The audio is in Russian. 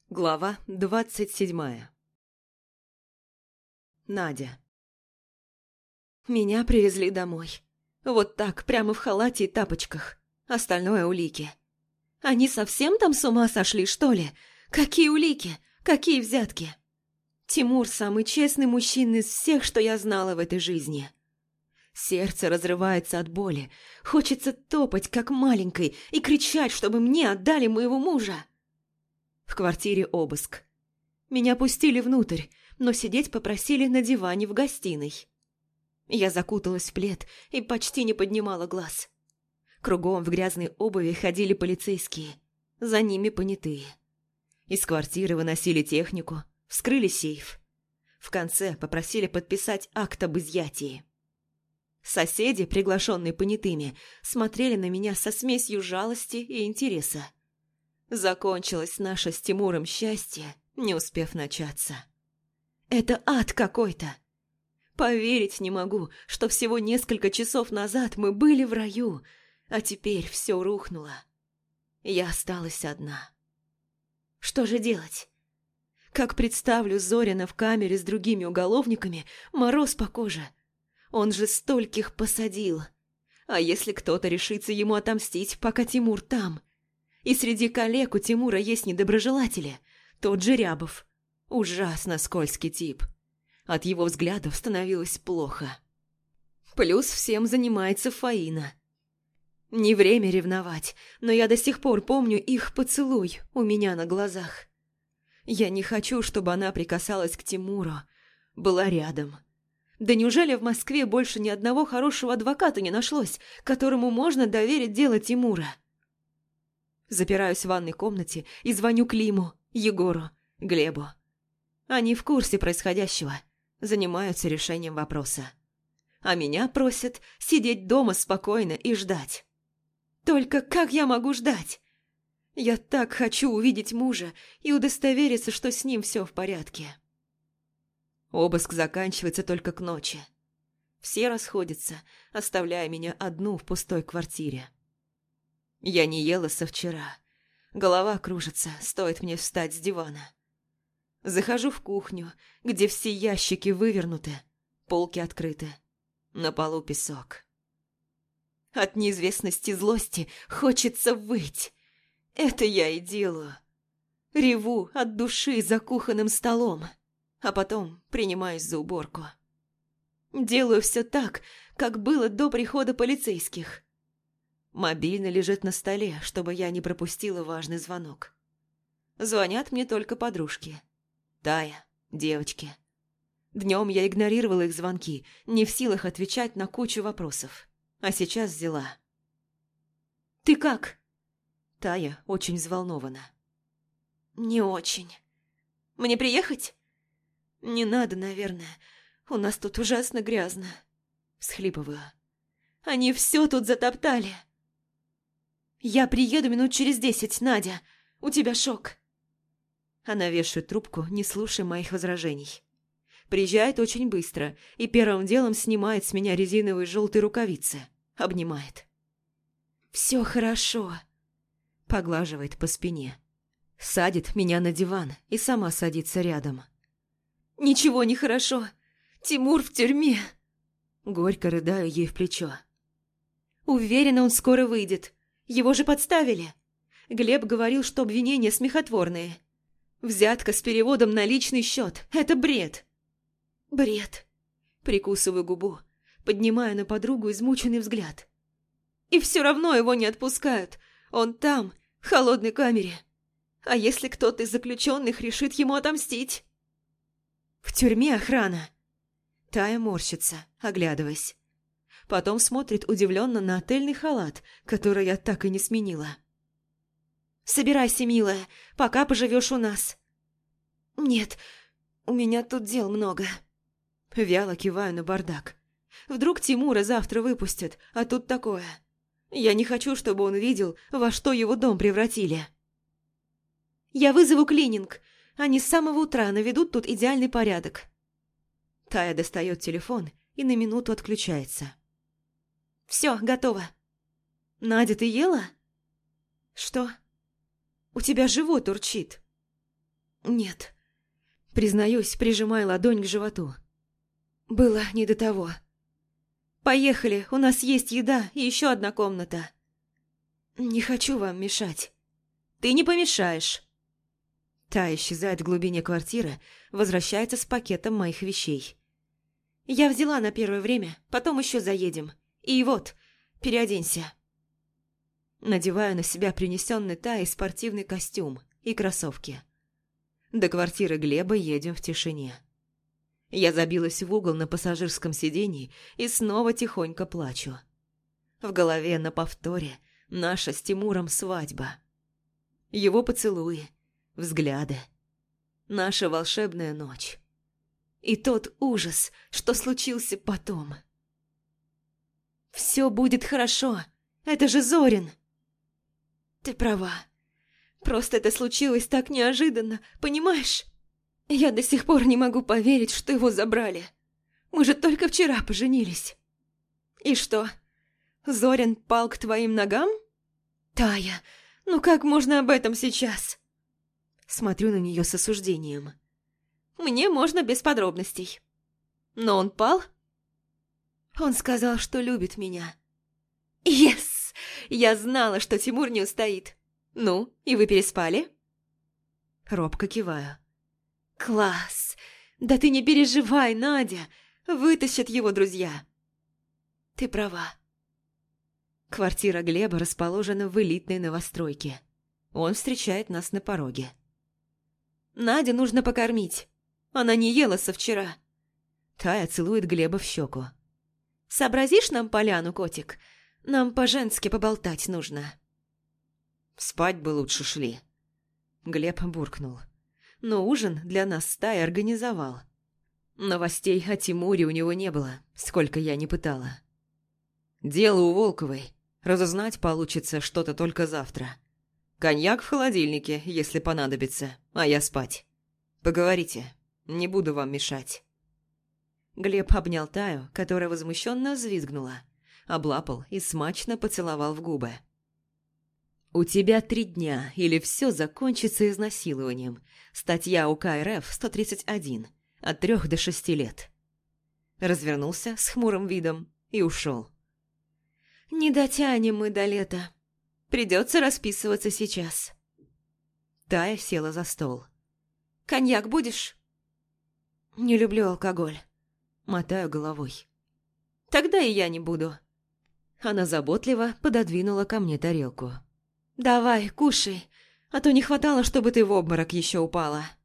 Глава 27. Надя. Меня привезли домой. Вот так, прямо в халате и тапочках. Остальное улики. Они совсем там с ума сошли, что ли? Какие улики? Какие взятки? Тимур самый честный мужчина из всех, что я знала в этой жизни. Сердце разрывается от боли. Хочется топать, как маленькой, и кричать, чтобы мне отдали моего мужа. В квартире обыск. Меня пустили внутрь, но сидеть попросили на диване в гостиной. Я закуталась в плед и почти не поднимала глаз. Кругом в грязной обуви ходили полицейские, за ними понятые. Из квартиры выносили технику, вскрыли сейф. В конце попросили подписать акт об изъятии. Соседи, приглашенные понятыми, смотрели на меня со смесью жалости и интереса. Закончилось наше с Тимуром счастье, не успев начаться. Это ад какой-то. Поверить не могу, что всего несколько часов назад мы были в раю, а теперь все рухнуло. Я осталась одна. Что же делать? Как представлю Зорина в камере с другими уголовниками, мороз по коже. Он же стольких посадил. А если кто-то решится ему отомстить, пока Тимур там? И среди коллег у Тимура есть недоброжелатели. Тот же Рябов. Ужасно скользкий тип. От его взглядов становилось плохо. Плюс всем занимается Фаина. Не время ревновать, но я до сих пор помню их поцелуй у меня на глазах. Я не хочу, чтобы она прикасалась к Тимуру. Была рядом. Да неужели в Москве больше ни одного хорошего адвоката не нашлось, которому можно доверить дело Тимура? Запираюсь в ванной комнате и звоню Климу, Егору, Глебу. Они в курсе происходящего, занимаются решением вопроса. А меня просят сидеть дома спокойно и ждать. Только как я могу ждать? Я так хочу увидеть мужа и удостовериться, что с ним все в порядке. Обыск заканчивается только к ночи. Все расходятся, оставляя меня одну в пустой квартире. Я не ела со вчера. Голова кружится, стоит мне встать с дивана. Захожу в кухню, где все ящики вывернуты, полки открыты. На полу песок. От неизвестности злости хочется выть. Это я и делаю. Реву от души за кухонным столом, а потом принимаюсь за уборку. Делаю все так, как было до прихода полицейских. Мобильный лежит на столе, чтобы я не пропустила важный звонок. Звонят мне только подружки. Тая, девочки. Днем я игнорировала их звонки, не в силах отвечать на кучу вопросов. А сейчас взяла. «Ты как?» Тая очень взволнована. «Не очень. Мне приехать?» «Не надо, наверное. У нас тут ужасно грязно». Всхлипываю. «Они все тут затоптали». «Я приеду минут через 10, Надя. У тебя шок». Она вешает трубку, не слушая моих возражений. Приезжает очень быстро и первым делом снимает с меня резиновые желтые рукавицы. Обнимает. «Все хорошо», – поглаживает по спине. Садит меня на диван и сама садится рядом. «Ничего не хорошо. Тимур в тюрьме». Горько рыдаю ей в плечо. «Уверена, он скоро выйдет. Его же подставили. Глеб говорил, что обвинения смехотворные. Взятка с переводом на личный счет – это бред». «Бред». Прикусываю губу, поднимая на подругу измученный взгляд. «И все равно его не отпускают. Он там, в холодной камере. А если кто-то из заключенных решит ему отомстить?» «В тюрьме охрана». Тая морщится, оглядываясь. Потом смотрит удивленно на отельный халат, который я так и не сменила. «Собирайся, милая, пока поживешь у нас». «Нет, у меня тут дел много». Вяло киваю на бардак. Вдруг Тимура завтра выпустят, а тут такое. Я не хочу, чтобы он видел, во что его дом превратили. «Я вызову клининг. Они с самого утра наведут тут идеальный порядок». Тая достает телефон и на минуту отключается. «Все, готово». «Надя, ты ела?» «Что?» «У тебя живот урчит». Нет. Признаюсь, прижимая ладонь к животу. Было не до того. Поехали, у нас есть еда и еще одна комната. Не хочу вам мешать. Ты не помешаешь. Та исчезает в глубине квартиры, возвращается с пакетом моих вещей. Я взяла на первое время, потом еще заедем. И вот, переоденься. Надеваю на себя принесенный Таей спортивный костюм и кроссовки. До квартиры Глеба едем в тишине. Я забилась в угол на пассажирском сиденье и снова тихонько плачу. В голове на повторе наша с Тимуром свадьба. Его поцелуи, взгляды. Наша волшебная ночь. И тот ужас, что случился потом. «Все будет хорошо. Это же Зорин!» «Ты права. Просто это случилось так неожиданно, понимаешь? Я до сих пор не могу поверить, что его забрали. Мы же только вчера поженились. И что, Зорин пал к твоим ногам? Тая, ну как можно об этом сейчас?» Смотрю на нее с осуждением. «Мне можно без подробностей. Но он пал?» Он сказал, что любит меня. «Ес! Я знала, что Тимур не устоит. Ну, и вы переспали?» Робко киваю. «Класс! Да ты не переживай, Надя! Вытащат его друзья!» «Ты права». Квартира Глеба расположена в элитной новостройке. Он встречает нас на пороге. «Надю нужно покормить. Она не ела со вчера». Тая целует Глеба в щеку. «Сообразишь нам поляну, котик? Нам по-женски поболтать нужно». «Спать бы лучше шли». Глеб буркнул. Но ужин для нас с Таей организовал. Новостей о Тимуре у него не было, сколько я не пытала. «Дело у Волковой. Разузнать получится что-то только завтра. Коньяк в холодильнике, если понадобится, а я спать. Поговорите, не буду вам мешать». Глеб обнял Таю, которая возмущенно взвизгнула, облапал и смачно поцеловал в губы. «У тебя 3 дня, или все закончится изнасилованием. Статья УК РФ 131, от 3 до 6 лет». Развернулся с хмурым видом и ушел. «Не дотянем мы до лета. Придется расписываться сейчас». Тая села за стол. «Коньяк будешь?» «Не люблю алкоголь». Мотаю головой. «Тогда и я не буду». Она заботливо пододвинула ко мне тарелку. «Давай, кушай, а то не хватало, чтобы ты в обморок еще упала».